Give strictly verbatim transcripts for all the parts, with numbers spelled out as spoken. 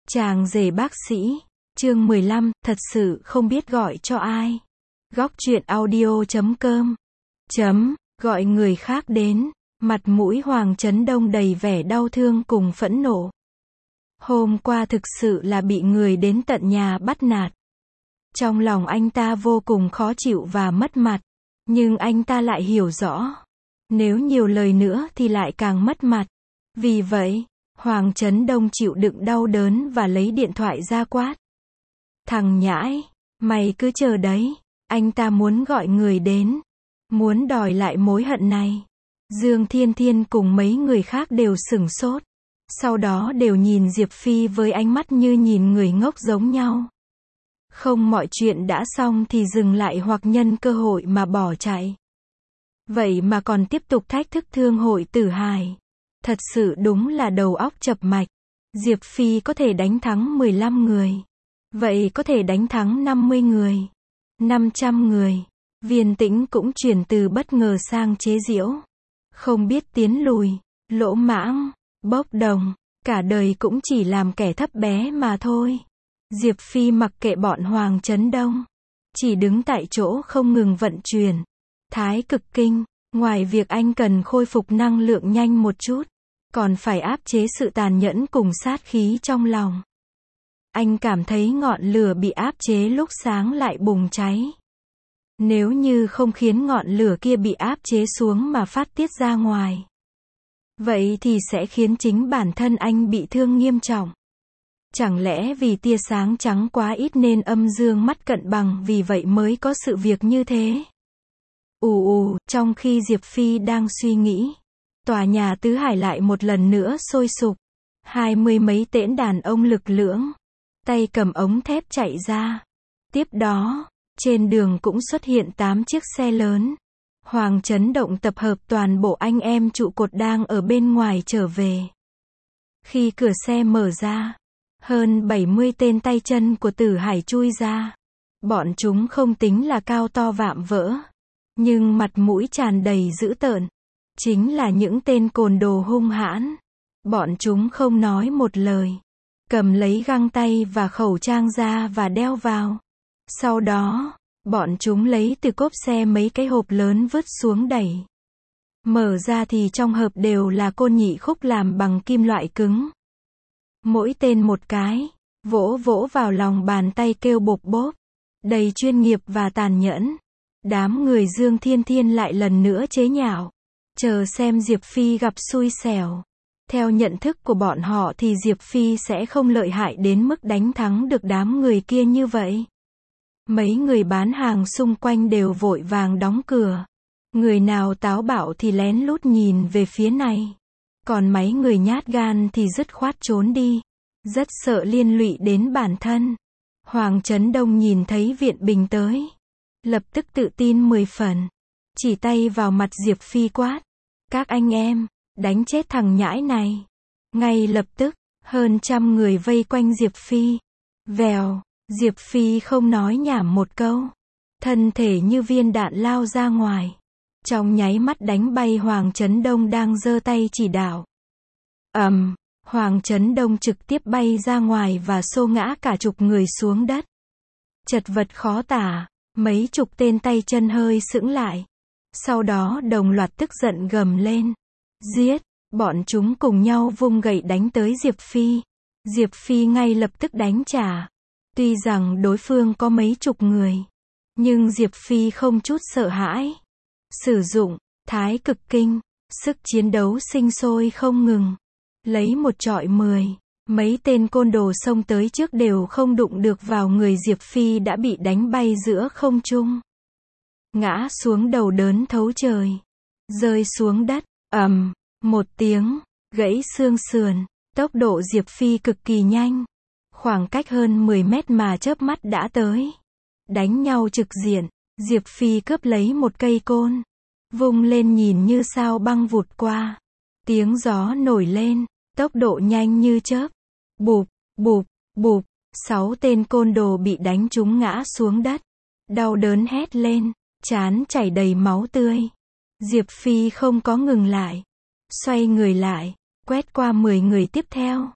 Chàng rể bác sĩ, chương mười lăm, thật sự không biết gọi cho ai. Góc truyện audio chấm com chấm, gọi người khác đến, mặt mũi Hoàng Chấn Đông đầy vẻ đau thương cùng phẫn nộ. Hôm qua thực sự là bị người đến tận nhà bắt nạt. Trong lòng anh ta vô cùng khó chịu và mất mặt, nhưng anh ta lại hiểu rõ, nếu nhiều lời nữa thì lại càng mất mặt. Vì vậy, Hoàng Chấn Đông chịu đựng đau đớn và lấy điện thoại ra quát. Thằng nhãi, mày cứ chờ đấy, anh ta muốn gọi người đến, muốn đòi lại mối hận này. Dương Thiên Thiên cùng mấy người khác đều sửng sốt, sau đó đều nhìn Diệp Phi với ánh mắt như nhìn người ngốc giống nhau. Không mọi chuyện đã xong thì dừng lại hoặc nhân cơ hội mà bỏ chạy. Vậy mà còn tiếp tục thách thức Thương Hội Tử Hải. Thật sự đúng là đầu óc chập mạch. Diệp Phi có thể đánh thắng mười lăm người. Vậy có thể đánh thắng năm mươi người, năm trăm người. Viên Tĩnh cũng chuyển từ bất ngờ sang chế giễu. Không biết tiến lùi, lỗ mãng, bốc đồng, cả đời cũng chỉ làm kẻ thấp bé mà thôi. Diệp Phi mặc kệ bọn Hoàng Chấn Đông, chỉ đứng tại chỗ không ngừng vận chuyển Thái Cực Kinh. Ngoài việc anh cần khôi phục năng lượng nhanh một chút, còn phải áp chế sự tàn nhẫn cùng sát khí trong lòng. Anh cảm thấy ngọn lửa bị áp chế lúc sáng lại bùng cháy. Nếu như không khiến ngọn lửa kia bị áp chế xuống mà phát tiết ra ngoài, vậy thì sẽ khiến chính bản thân anh bị thương nghiêm trọng. Chẳng lẽ vì tia sáng trắng quá ít nên âm dương mắt cận bằng vì vậy mới có sự việc như thế? Ù ù, trong khi Diệp Phi đang suy nghĩ, tòa nhà Tứ Hải lại một lần nữa sôi sục. Hai mươi mấy tễnh đàn ông lực lưỡng, tay cầm ống thép chạy ra. Tiếp đó, trên đường cũng xuất hiện tám chiếc xe lớn. Hoàng Chấn Động tập hợp toàn bộ anh em trụ cột đang ở bên ngoài trở về. Khi cửa xe mở ra, hơn bảy mươi tên tay chân của Tử Hải chui ra. Bọn chúng không tính là cao to vạm vỡ, nhưng mặt mũi tràn đầy dữ tợn. Chính là những tên côn đồ hung hãn. Bọn chúng không nói một lời, cầm lấy găng tay và khẩu trang ra và đeo vào. Sau đó, bọn chúng lấy từ cốp xe mấy cái hộp lớn vứt xuống đẩy. Mở ra thì trong hộp đều là côn nhị khúc làm bằng kim loại cứng. Mỗi tên một cái, vỗ vỗ vào lòng bàn tay kêu bộp bốp, đầy chuyên nghiệp và tàn nhẫn. Đám người Dương Thiên Thiên lại lần nữa chế nhạo, chờ xem Diệp Phi gặp xui xẻo. Theo nhận thức của bọn họ thì Diệp Phi sẽ không lợi hại đến mức đánh thắng được đám người kia như vậy. Mấy người bán hàng xung quanh đều vội vàng đóng cửa. Người nào táo bạo thì lén lút nhìn về phía này. Còn mấy người nhát gan thì dứt khoát trốn đi. Rất sợ liên lụy đến bản thân. Hoàng Chấn Đông nhìn thấy viện binh tới, lập tức tự tin mười phần. Chỉ tay vào mặt Diệp Phi quát. Các anh em, đánh chết thằng nhãi này. Ngay lập tức, hơn trăm người vây quanh Diệp Phi. Vèo, Diệp Phi không nói nhảm một câu. Thân thể như viên đạn lao ra ngoài. Trong nháy mắt đánh bay Hoàng Chấn Đông đang giơ tay chỉ đạo. Ầm, um, Hoàng Chấn Đông trực tiếp bay ra ngoài và xô ngã cả chục người xuống đất. Chật vật khó tả, mấy chục tên tay chân hơi sững lại. Sau đó đồng loạt tức giận gầm lên. Giết! Bọn chúng cùng nhau vung gậy đánh tới Diệp Phi. Diệp Phi ngay lập tức đánh trả. Tuy rằng đối phương có mấy chục người, nhưng Diệp Phi không chút sợ hãi. Sử dụng Thái Cực Kinh, sức chiến đấu sinh sôi không ngừng. Lấy một trọi mười, mấy tên côn đồ xông tới trước đều không đụng được vào người Diệp Phi đã bị đánh bay giữa không trung. Ngã xuống đầu đớn thấu trời. Rơi xuống đất, ầm, một tiếng, gãy xương sườn. Tốc độ Diệp Phi cực kỳ nhanh. Khoảng cách hơn mười mét mà chớp mắt đã tới. Đánh nhau trực diện, Diệp Phi cướp lấy một cây côn. Vung lên nhìn như sao băng vụt qua. Tiếng gió nổi lên, tốc độ nhanh như chớp. Bụp, bụp, bụp, sáu tên côn đồ bị đánh trúng ngã xuống đất. Đau đớn hét lên, trán chảy đầy máu tươi. Diệp Phi không có ngừng lại. Xoay người lại, quét qua mười người tiếp theo.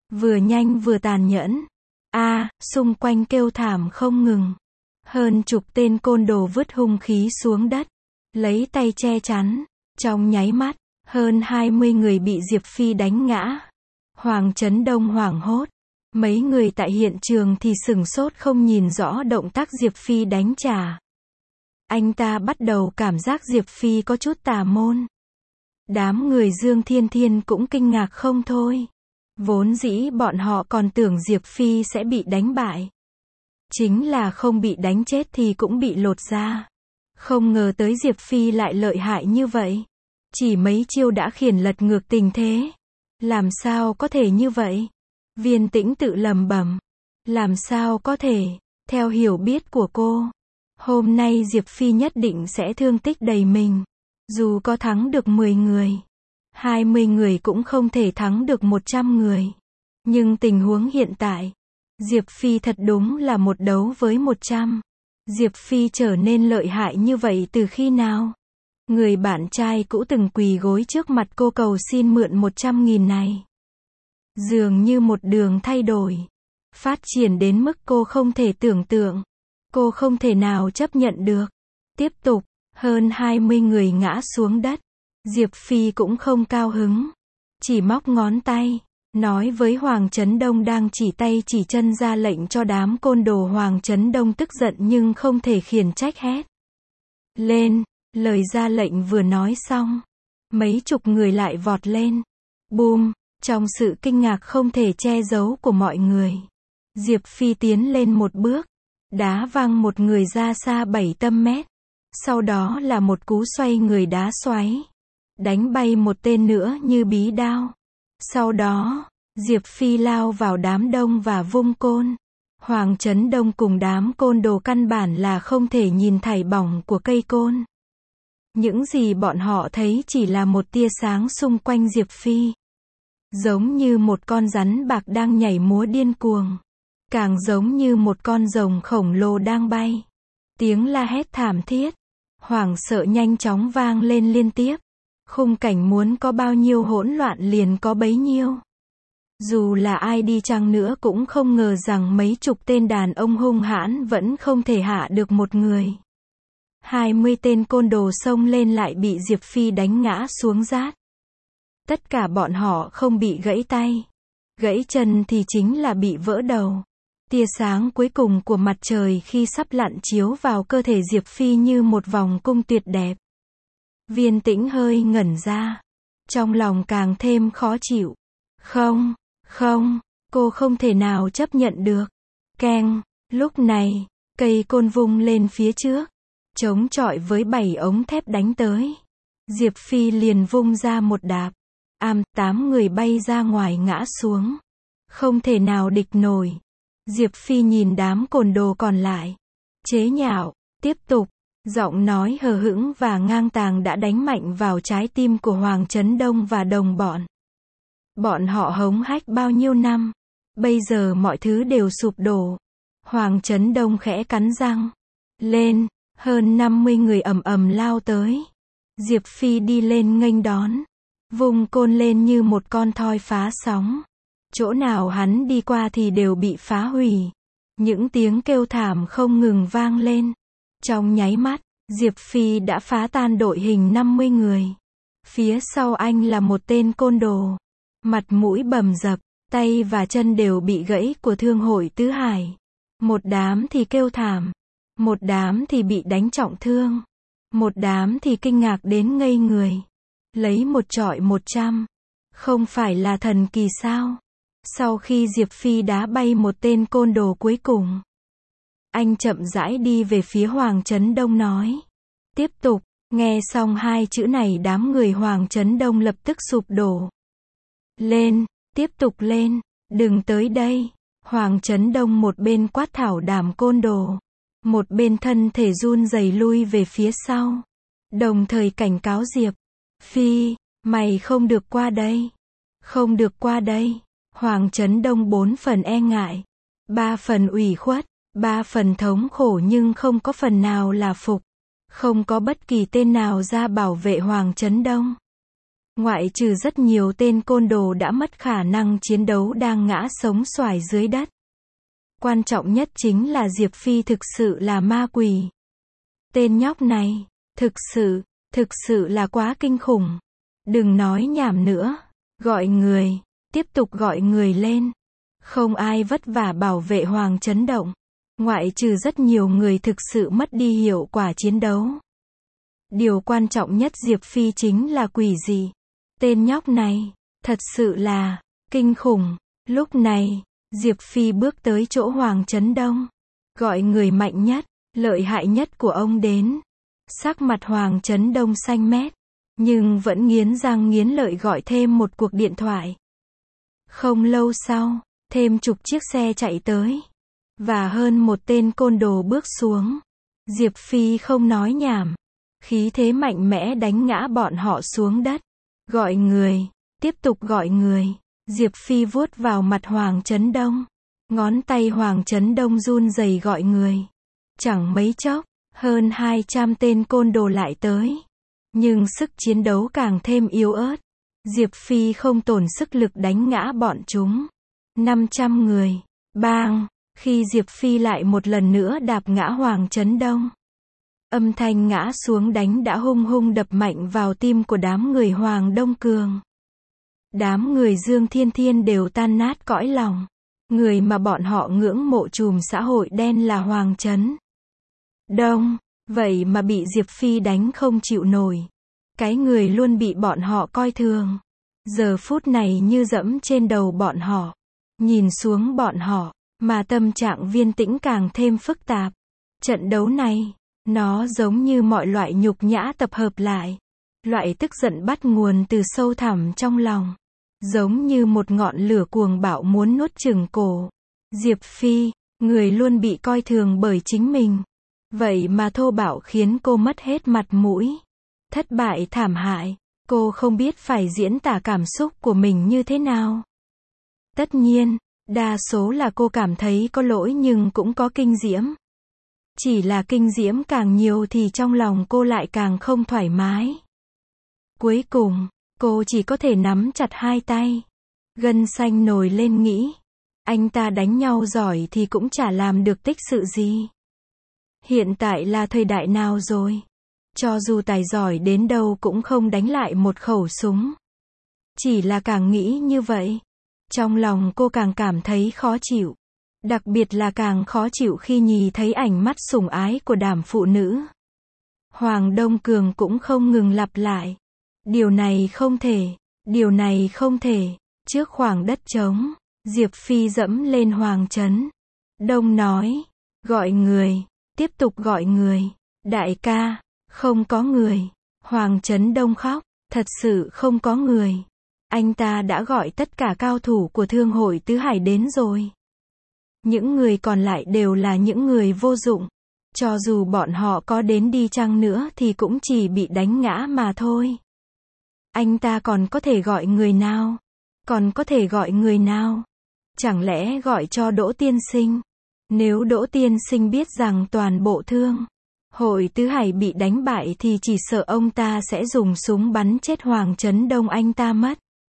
Vừa nhanh vừa tàn nhẫn. A, xung quanh kêu thảm không ngừng. Hơn chục tên côn đồ vứt hung khí xuống đất, lấy tay che chắn. Trong nháy mắt, hơn hai mươi người bị Diệp Phi đánh ngã. Hoàng Chấn Đông hoảng hốt. Mấy người tại hiện trường thì sửng sốt không nhìn rõ động tác Diệp Phi đánh trả. Anh ta bắt đầu cảm giác Diệp Phi có chút tà môn. Đám người Dương Thiên Thiên cũng kinh ngạc không thôi. Vốn dĩ bọn họ còn tưởng Diệp Phi sẽ bị đánh bại. Chính là không bị đánh chết thì cũng bị lột da. Không ngờ tới Diệp Phi lại lợi hại như vậy. Chỉ mấy chiêu đã khiển lật ngược tình thế. Làm sao có thể như vậy? Viên Tĩnh tự lẩm bẩm. Làm sao có thể? Theo hiểu biết của cô, hôm nay Diệp Phi nhất định sẽ thương tích đầy mình. Dù có thắng được mười người, hai mươi người cũng không thể thắng được một trăm người. Nhưng tình huống hiện tại, Diệp Phi thật đúng là một đấu với một trăm. Diệp Phi trở nên lợi hại như vậy từ khi nào? Người bạn trai cũ từng quỳ gối trước mặt cô cầu xin mượn một trăm nghìn này. Dường như một đường thay đổi. Phát triển đến mức cô không thể tưởng tượng. Cô không thể nào chấp nhận được. Tiếp tục, hơn hai mươi người ngã xuống đất. Diệp Phi cũng không cao hứng. Chỉ móc ngón tay, nói với Hoàng Chấn Đông đang chỉ tay chỉ chân ra lệnh cho đám côn đồ. Hoàng Chấn Đông tức giận nhưng không thể khiển trách hét lên. Lời ra lệnh vừa nói xong, mấy chục người lại vọt lên. Bùm, trong sự kinh ngạc không thể che giấu của mọi người, Diệp Phi tiến lên một bước, đá văng một người ra xa bảy tăm mét. Sau đó là một cú xoay người đá xoáy, đánh bay một tên nữa như bí đao. Sau đó, Diệp Phi lao vào đám đông và vung côn. Hoàng Chấn Đông cùng đám côn đồ căn bản là không thể nhìn thảy bỏng của cây côn. Những gì bọn họ thấy chỉ là một tia sáng xung quanh Diệp Phi. Giống như một con rắn bạc đang nhảy múa điên cuồng. Càng giống như một con rồng khổng lồ đang bay. Tiếng la hét thảm thiết, hoảng sợ nhanh chóng vang lên liên tiếp. Khung cảnh muốn có bao nhiêu hỗn loạn liền có bấy nhiêu. Dù là ai đi chăng nữa cũng không ngờ rằng mấy chục tên đàn ông hung hãn vẫn không thể hạ được một người. hai mươi tên côn đồ xông lên lại bị Diệp Phi đánh ngã xuống rát. Tất cả bọn họ không bị gãy tay, gãy chân thì chính là bị vỡ đầu. Tia sáng cuối cùng của mặt trời khi sắp lặn chiếu vào cơ thể Diệp Phi như một vòng cung tuyệt đẹp. Viên Tĩnh hơi ngẩn ra, trong lòng càng thêm khó chịu. Không, không, cô không thể nào chấp nhận được. Keng, lúc này, cây côn vung lên phía trước, chống chọi với bảy ống thép đánh tới. Diệp Phi liền vung ra một đạp, ам, tám người bay ra ngoài ngã xuống. Không thể nào địch nổi. Diệp Phi nhìn đám côn đồ còn lại, chế nhạo, tiếp tục. Giọng nói hờ hững và ngang tàng đã đánh mạnh vào trái tim của Hoàng Chấn Đông và đồng bọn. Bọn họ hống hách bao nhiêu năm, bây giờ mọi thứ đều sụp đổ. Hoàng Chấn Đông khẽ cắn răng. Lên, hơn năm mươi người ầm ầm lao tới. Diệp Phi đi lên nghênh đón, vung côn lên như một con thoi phá sóng. Chỗ nào hắn đi qua thì đều bị phá hủy. Những tiếng kêu thảm không ngừng vang lên. Trong nháy mắt, Diệp Phi đã phá tan đội hình năm mươi người. Phía sau anh là một tên côn đồ. Mặt mũi bầm dập, tay và chân đều bị gãy của Thương hội Tứ Hải. Một đám thì kêu thảm, một đám thì bị đánh trọng thương, một đám thì kinh ngạc đến ngây người. Lấy một trọi một trăm, không phải là thần kỳ sao? Sau khi Diệp Phi đá bay một tên côn đồ cuối cùng, anh chậm rãi đi về phía Hoàng Chấn Đông nói. Tiếp tục, nghe xong hai chữ này đám người Hoàng Chấn Đông lập tức sụp đổ. Lên, tiếp tục lên, đừng tới đây. Hoàng Chấn Đông một bên quát thảo đàm côn đồ, một bên thân thể run rẩy lui về phía sau. Đồng thời cảnh cáo Diệp Phi, mày không được qua đây. Không được qua đây. Hoàng Chấn Đông bốn phần e ngại, ba phần ủy khuất, ba phần thống khổ nhưng không có phần nào là phục. Không có bất kỳ tên nào ra bảo vệ Hoàng Chấn Đông. Ngoại trừ rất nhiều tên côn đồ đã mất khả năng chiến đấu đang ngã sống xoài dưới đất. Quan trọng nhất chính là Diệp Phi thực sự là ma quỷ. Tên nhóc này, thực sự, thực sự là quá kinh khủng. Đừng nói nhảm nữa. Gọi người, tiếp tục gọi người lên. Không ai vất vả bảo vệ Hoàng Chấn Động. Ngoại trừ rất nhiều người thực sự mất đi hiệu quả chiến đấu. Điều quan trọng nhất Diệp Phi chính là quỷ dị. Tên nhóc này, thật sự là, kinh khủng. Lúc này, Diệp Phi bước tới chỗ Hoàng Chấn Đông. Gọi người mạnh nhất, lợi hại nhất của ông đến. Sắc mặt Hoàng Chấn Đông xanh mét. Nhưng vẫn nghiến răng nghiến lợi gọi thêm một cuộc điện thoại. Không lâu sau, thêm chục chiếc xe chạy tới. Và hơn một tên côn đồ bước xuống. Diệp Phi không nói nhảm. Khí thế mạnh mẽ đánh ngã bọn họ xuống đất. Gọi người, tiếp tục gọi người. Diệp Phi vuốt vào mặt Hoàng Chấn Đông. Ngón tay Hoàng Chấn Đông run rẩy gọi người. Chẳng mấy chốc, hơn hai trăm tên côn đồ lại tới. Nhưng sức chiến đấu càng thêm yếu ớt. Diệp Phi không tổn sức lực đánh ngã bọn chúng. năm trăm người. Bang! Khi Diệp Phi lại một lần nữa đạp ngã Hoàng Chấn Đông. Âm thanh ngã xuống đánh đã hung hung đập mạnh vào tim của đám người Hoàng Đông Cường. Đám người Dương Thiên Thiên đều tan nát cõi lòng. Người mà bọn họ ngưỡng mộ trùm xã hội đen là Hoàng Chấn Đông. Vậy mà bị Diệp Phi đánh không chịu nổi. Cái người luôn bị bọn họ coi thường. Giờ phút này như dẫm trên đầu bọn họ. Nhìn xuống bọn họ, mà tâm trạng Viên Tĩnh càng thêm phức tạp. Trận đấu này, nó giống như mọi loại nhục nhã tập hợp lại. Loại tức giận bắt nguồn từ sâu thẳm trong lòng. Giống như một ngọn lửa cuồng bạo muốn nuốt chửng cổ. Diệp Phi, người luôn bị coi thường bởi chính mình. Vậy mà thô bạo khiến cô mất hết mặt mũi. Thất bại thảm hại. Cô không biết phải diễn tả cảm xúc của mình như thế nào. Tất nhiên, đa số là cô cảm thấy có lỗi nhưng cũng có kinh diễm. Chỉ là kinh diễm càng nhiều thì trong lòng cô lại càng không thoải mái. Cuối cùng, cô chỉ có thể nắm chặt hai tay. Gân xanh nổi lên nghĩ. Anh ta đánh nhau giỏi thì cũng chả làm được tích sự gì. Hiện tại là thời đại nào rồi? Cho dù tài giỏi đến đâu cũng không đánh lại một khẩu súng. Chỉ là càng nghĩ như vậy. Trong lòng cô càng cảm thấy khó chịu. Đặc biệt là càng khó chịu khi nhìn thấy ảnh mắt sủng ái của đám phụ nữ. Hoàng Đông Cường cũng không ngừng lặp lại. Điều này không thể. Điều này không thể. Trước khoảng đất trống, Diệp Phi dẫm lên Hoàng Chấn Đông nói. Gọi người. Tiếp tục gọi người. Đại ca, không có người. Hoàng Chấn Đông khóc. Thật sự không có người. Anh ta đã gọi tất cả cao thủ của Thương hội Tứ Hải đến rồi. Những người còn lại đều là những người vô dụng. Cho dù bọn họ có đến đi chăng nữa thì cũng chỉ bị đánh ngã mà thôi. Anh ta còn có thể gọi người nào? Còn có thể gọi người nào? Chẳng lẽ gọi cho Đỗ Tiên Sinh? Nếu Đỗ Tiên Sinh biết rằng toàn bộ Thương hội Tứ Hải bị đánh bại thì chỉ sợ ông ta sẽ dùng súng bắn chết Hoàng Chấn Đông anh ta mất.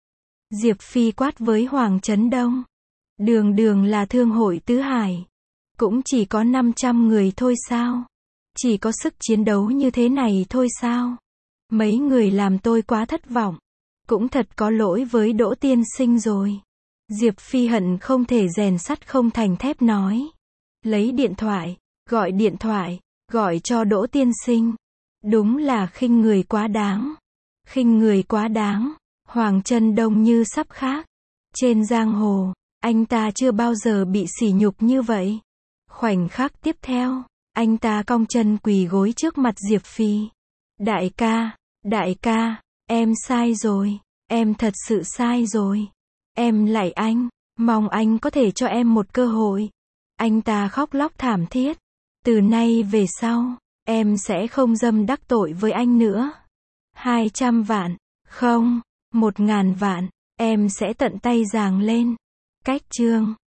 Diệp Phi quát với Hoàng Chấn Đông. Đường đường là Thương hội Tứ Hải. Cũng chỉ có năm trăm người thôi sao? Chỉ có sức chiến đấu như thế này thôi sao? Mấy người làm tôi quá thất vọng. Cũng thật có lỗi với Đỗ Tiên Sinh rồi. Diệp Phi hận không thể rèn sắt không thành thép nói. Lấy điện thoại, gọi điện thoại, gọi cho Đỗ Tiên Sinh. Đúng là khinh người quá đáng. Khinh người quá đáng. Hoàng Chấn Đông như sắp khác. Trên giang hồ, anh ta chưa bao giờ bị sỉ nhục như vậy. Khoảnh khắc tiếp theo, anh ta cong chân quỳ gối trước mặt Diệp Phi. Đại ca, đại ca, em sai rồi, em thật sự sai rồi. Em lạy anh, mong anh có thể cho em một cơ hội. Anh ta khóc lóc thảm thiết. Từ nay về sau, em sẽ không dâm đắc tội với anh nữa. Hai trăm vạn, không, một ngàn vạn, em sẽ tận tay giàng lên. Cách chương